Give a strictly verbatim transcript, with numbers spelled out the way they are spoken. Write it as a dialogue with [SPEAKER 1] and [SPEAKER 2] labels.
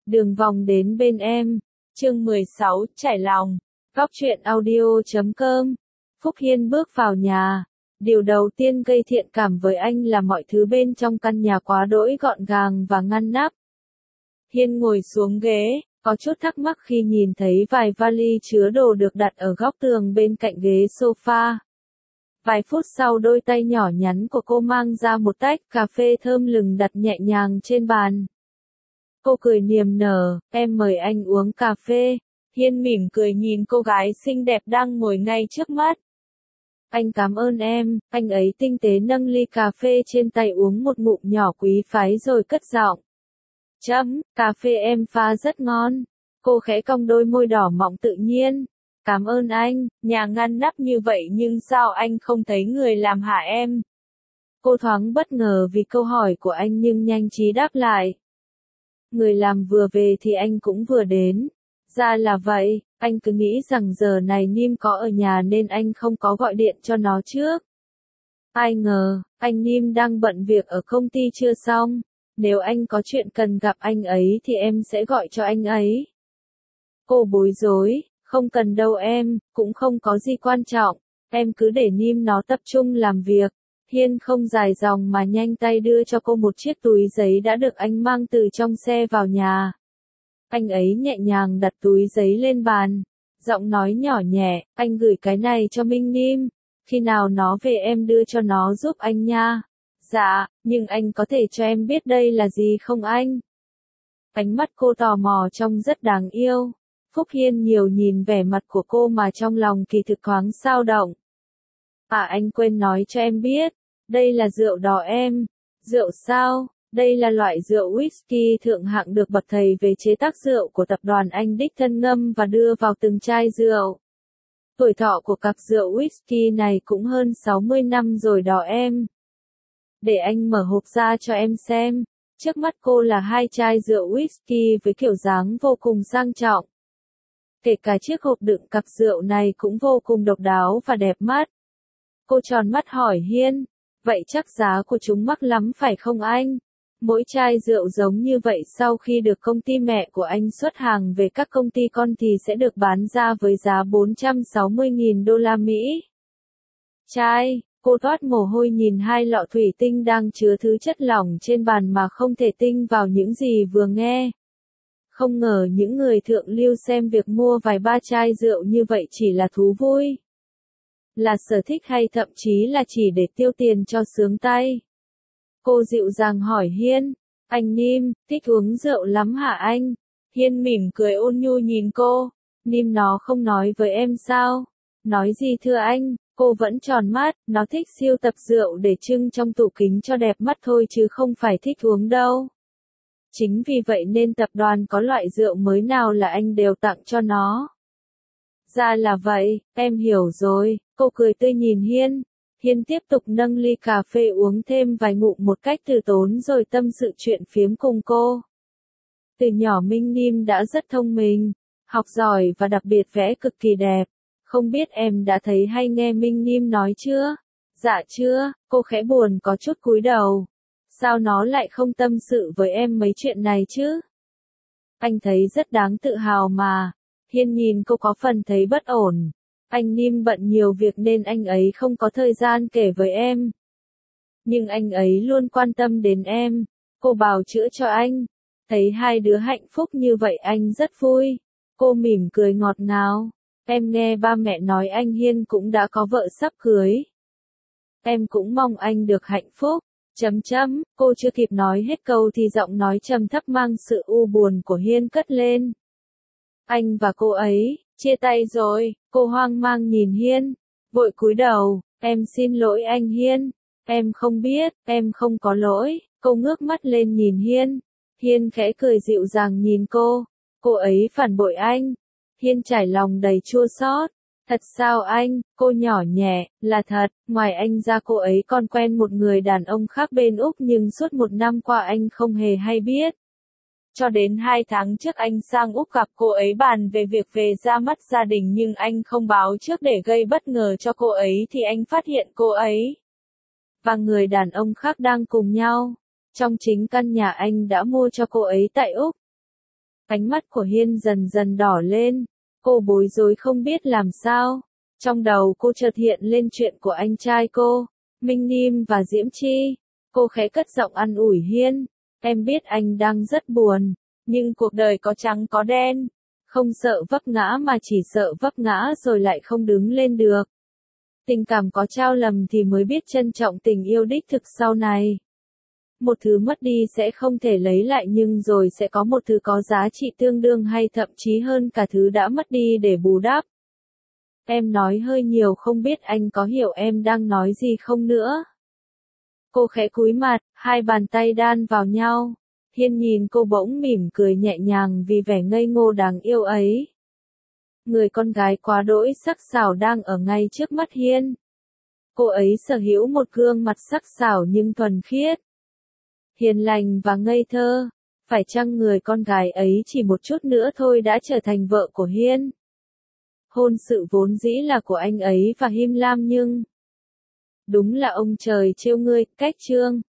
[SPEAKER 1] Đường vòng đến bên em. Chương mười sáu, trải lòng. Góc truyện audio chấm com. Phúc Hiên bước vào nhà. Điều đầu tiên gây thiện cảm với anh là mọi thứ bên trong căn nhà quá đỗi gọn gàng và ngăn nắp. Hiên ngồi xuống ghế, có chút thắc mắc khi nhìn thấy vài vali chứa đồ được đặt ở góc tường bên cạnh ghế sofa. Vài phút sau đôi tay nhỏ nhắn của cô mang ra một tách cà phê thơm lừng đặt nhẹ nhàng trên bàn. Cô cười niềm nở, em mời anh uống cà phê. Hiên mỉm cười nhìn cô gái xinh đẹp đang ngồi ngay trước mắt. Anh cảm ơn em, anh ấy tinh tế nâng ly cà phê trên tay uống một ngụm nhỏ quý phái rồi cất giọng. Chấm, cà phê em pha rất ngon. Cô khẽ cong đôi môi đỏ mọng tự nhiên. Cảm ơn anh, nhà ngăn nắp như vậy nhưng sao anh không thấy người làm hả em? Cô thoáng bất ngờ vì câu hỏi của anh nhưng nhanh trí đáp lại. Người làm vừa về thì anh cũng vừa đến. Ra là vậy, anh cứ nghĩ rằng giờ này Nim có ở nhà nên anh không có gọi điện cho nó trước. Ai ngờ, anh Nim đang bận việc ở công ty chưa xong. Nếu anh có chuyện cần gặp anh ấy thì em sẽ gọi cho anh ấy. Cô bối rối, không cần đâu em, cũng không có gì quan trọng. Em cứ để Nim nó tập trung làm việc. Hiên không dài dòng mà nhanh tay đưa cho cô một chiếc túi giấy đã được anh mang từ trong xe vào nhà. Anh ấy nhẹ nhàng đặt túi giấy lên bàn. Giọng nói nhỏ nhẹ, anh gửi cái này cho Minh Nim. Khi nào nó về em đưa cho nó giúp anh nha. Dạ, nhưng anh có thể cho em biết đây là gì không anh? Ánh mắt cô tò mò trông rất đáng yêu. Phúc Hiên nhiều nhìn vẻ mặt của cô mà trong lòng kỳ thực thoáng xao động. À anh quên nói cho em biết. Đây là rượu đỏ em. Rượu sao? Đây là loại rượu whisky thượng hạng được bậc thầy về chế tác rượu của tập đoàn Anh đích thân ngâm và đưa vào từng chai rượu. Tuổi thọ của cặp rượu whisky này cũng hơn sáu mươi năm rồi đó em. Để anh mở hộp ra cho em xem. Trước mắt cô là hai chai rượu whisky với kiểu dáng vô cùng sang trọng. Kể cả chiếc hộp đựng cặp rượu này cũng vô cùng độc đáo và đẹp mắt. Cô tròn mắt hỏi Hiên, vậy chắc giá của chúng mắc lắm phải không anh? Mỗi chai rượu giống như vậy sau khi được công ty mẹ của anh xuất hàng về các công ty con thì sẽ được bán ra với giá bốn trăm sáu mươi nghìn đô la Mỹ. Chai, cô toát mồ hôi nhìn hai lọ thủy tinh đang chứa thứ chất lỏng trên bàn mà không thể tin vào những gì vừa nghe. Không ngờ những người thượng lưu xem việc mua vài ba chai rượu như vậy chỉ là thú vui. Là sở thích hay thậm chí là chỉ để tiêu tiền cho sướng tay. Cô dịu dàng hỏi Hiên, anh Nim, thích uống rượu lắm hả anh? Hiên mỉm cười ôn nhu nhìn cô, Nim nó không nói với em sao? Nói gì thưa anh, cô vẫn tròn mắt, nó thích siêu tập rượu để trưng trong tủ kính cho đẹp mắt thôi chứ không phải thích uống đâu. Chính vì vậy nên tập đoàn có loại rượu mới nào là anh đều tặng cho nó. Ra là vậy, em hiểu rồi, cô cười tươi nhìn Hiên. Hiên tiếp tục nâng ly cà phê uống thêm vài ngụm một cách từ tốn rồi tâm sự chuyện phiếm cùng cô. Từ nhỏ Minh Nim đã rất thông minh, học giỏi và đặc biệt vẽ cực kỳ đẹp. Không biết em đã thấy hay nghe Minh Nim nói chưa? Dạ chưa, cô khẽ buồn có chút cúi đầu. Sao nó lại không tâm sự với em mấy chuyện này chứ? Anh thấy rất đáng tự hào mà. Hiên nhìn cô có phần thấy bất ổn. Anh Nim bận nhiều việc nên anh ấy không có thời gian kể với em. Nhưng anh ấy luôn quan tâm đến em. Cô bào chữa cho anh. Thấy hai đứa hạnh phúc như vậy anh rất vui. Cô mỉm cười ngọt ngào. Em nghe ba mẹ nói anh Hiên cũng đã có vợ sắp cưới. Em cũng mong anh được hạnh phúc. Chấm chấm, cô chưa kịp nói hết câu thì giọng nói trầm thấp mang sự u buồn của Hiên cất lên. Anh và cô ấy, chia tay rồi, cô hoang mang nhìn Hiên, vội cúi đầu, em xin lỗi anh Hiên, em không biết, em không có lỗi, cô ngước mắt lên nhìn Hiên, Hiên khẽ cười dịu dàng nhìn cô, cô ấy phản bội anh, Hiên trải lòng đầy chua xót. Thật sao anh, cô nhỏ nhẹ, là thật, ngoài anh ra cô ấy còn quen một người đàn ông khác bên Úc nhưng suốt một năm qua anh không hề hay biết. Cho đến hai tháng trước anh sang Úc gặp cô ấy bàn về việc về ra mắt gia đình nhưng anh không báo trước để gây bất ngờ cho cô ấy thì anh phát hiện cô ấy và người đàn ông khác đang cùng nhau, trong chính căn nhà anh đã mua cho cô ấy tại Úc. Ánh mắt của Hiên dần dần đỏ lên, cô bối rối không biết làm sao. Trong đầu cô chợt hiện lên chuyện của anh trai cô, Minh Nim và Diễm Chi. Cô khẽ cất giọng an ủi Hiên, em biết anh đang rất buồn, nhưng cuộc đời có trắng có đen, không sợ vấp ngã mà chỉ sợ vấp ngã rồi lại không đứng lên được. Tình cảm có trao lầm thì mới biết trân trọng tình yêu đích thực sau này. Một thứ mất đi sẽ không thể lấy lại nhưng rồi sẽ có một thứ có giá trị tương đương hay thậm chí hơn cả thứ đã mất đi để bù đắp. Em nói hơi nhiều không biết anh có hiểu em đang nói gì không nữa. Cô khẽ cúi mặt, hai bàn tay đan vào nhau. Hiên nhìn cô bỗng mỉm cười nhẹ nhàng vì vẻ ngây ngô đáng yêu ấy. Người con gái quá đỗi sắc sảo đang ở ngay trước mắt Hiên. Cô ấy sở hữu một gương mặt sắc sảo nhưng thuần khiết, hiền lành và ngây thơ. Phải chăng người con gái ấy chỉ một chút nữa thôi đã trở thành vợ của Hiên? Hôn sự vốn dĩ là của anh ấy và Him Lam nhưng... Đúng là ông trời trêu ngươi, cách chương.